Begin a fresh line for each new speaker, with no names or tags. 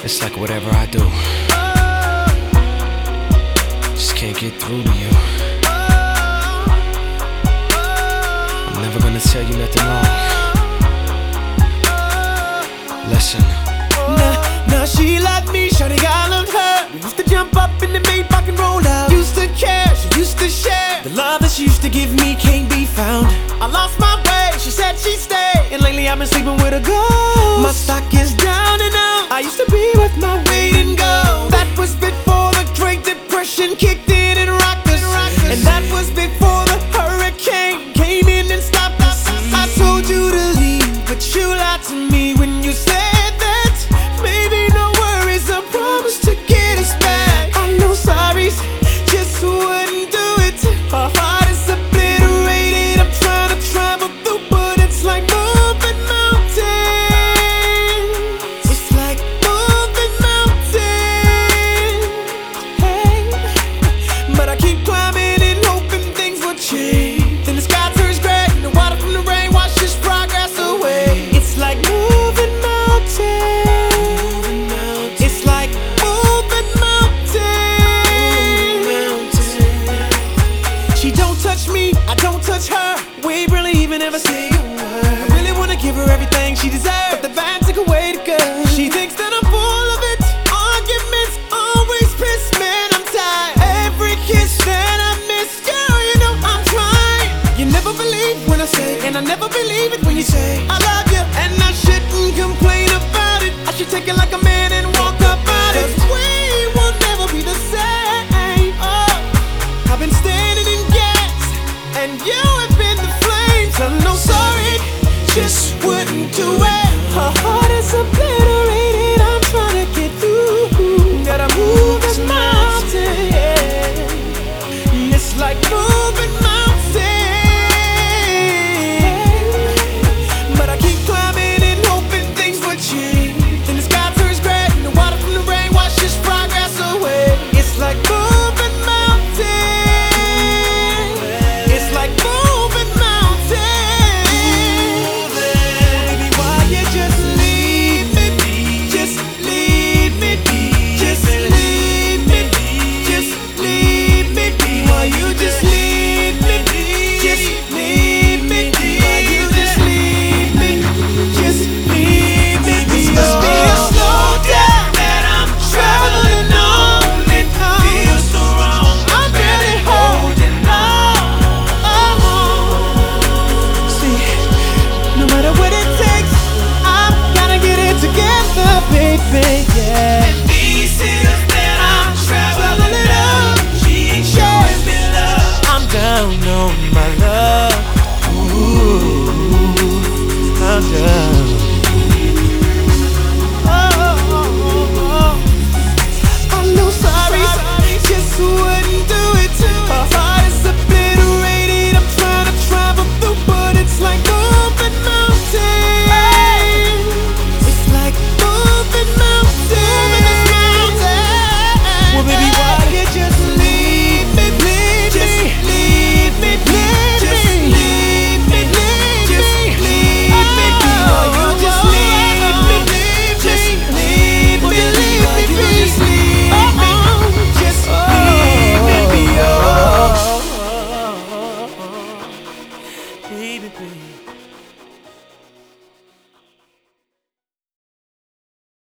It's like whatever I do, just can't get through to you. I'm never gonna tell you nothing wrong. Listen.
Now she like me, shawty, I loved her. We used to jump up in the Maybach and roll out. Used to care, she used to share. The love that she used to give me can't be found. I lost my way, she said she'd stay, and lately I've been sleeping with a ghost. My stock is